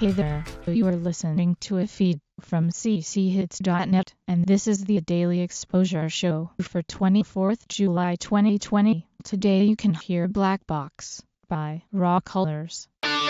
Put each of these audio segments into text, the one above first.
Hey there, you are listening to a feed from cchits.net, and this is the Daily Exposure Show for 24th July 2020. Today you can hear Black Box by Raw Colors.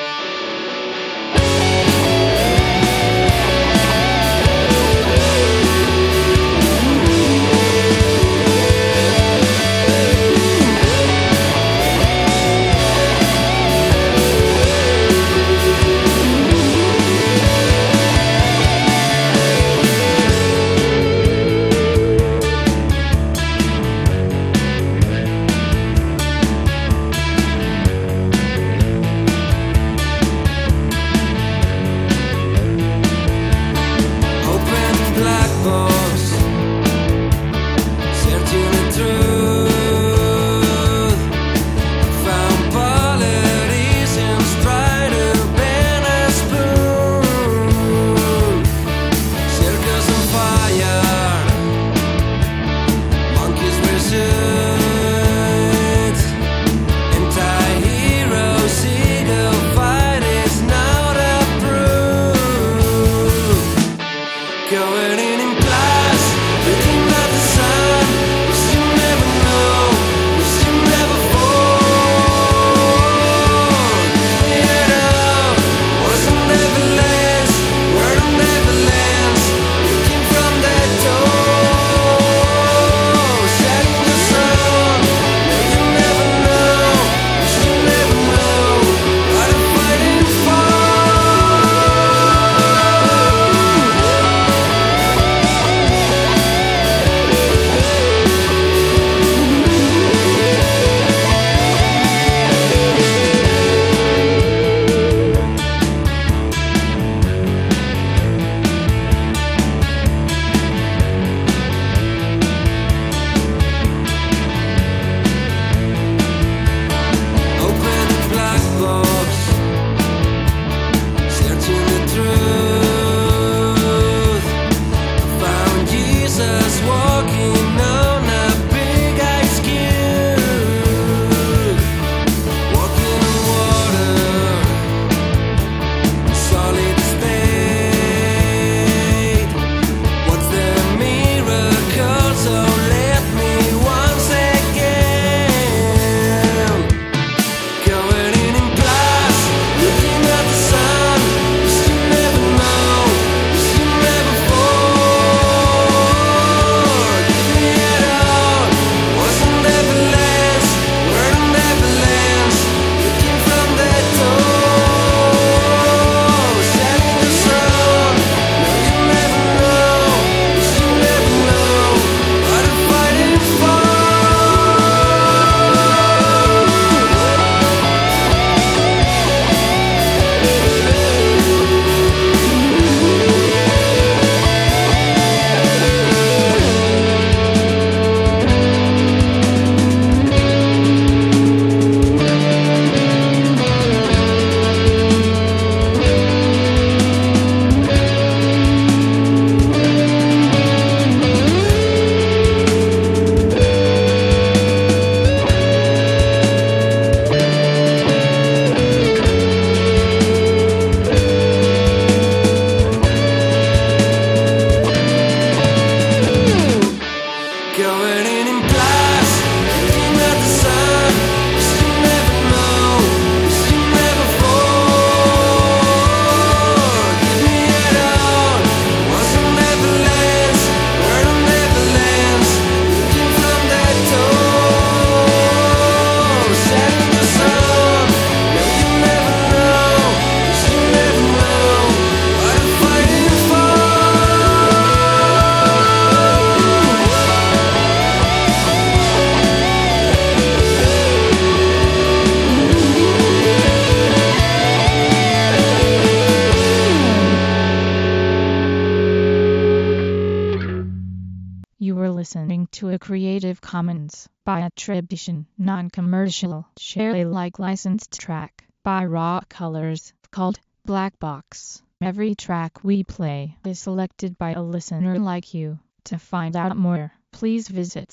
You were listening to a Creative Commons by attribution, non-commercial, share Alike licensed track by Raw Colors called Black Box. Every track we play is selected by a listener like you. To find out more, please visit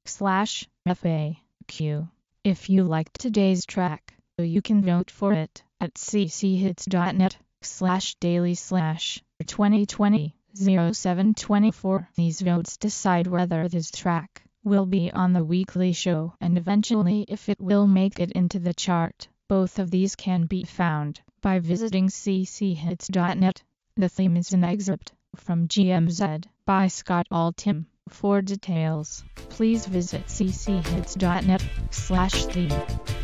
cchits.net/FAQ. If you liked today's track, you can vote for it at cchits.net/daily/2020-0724. These votes decide whether this track will be on the weekly show and eventually if it will make it into the chart. Both of these can be found by visiting cchits.net. The theme is an excerpt from GMZ by Scott Altham. For details, please visit cchits.net/theme.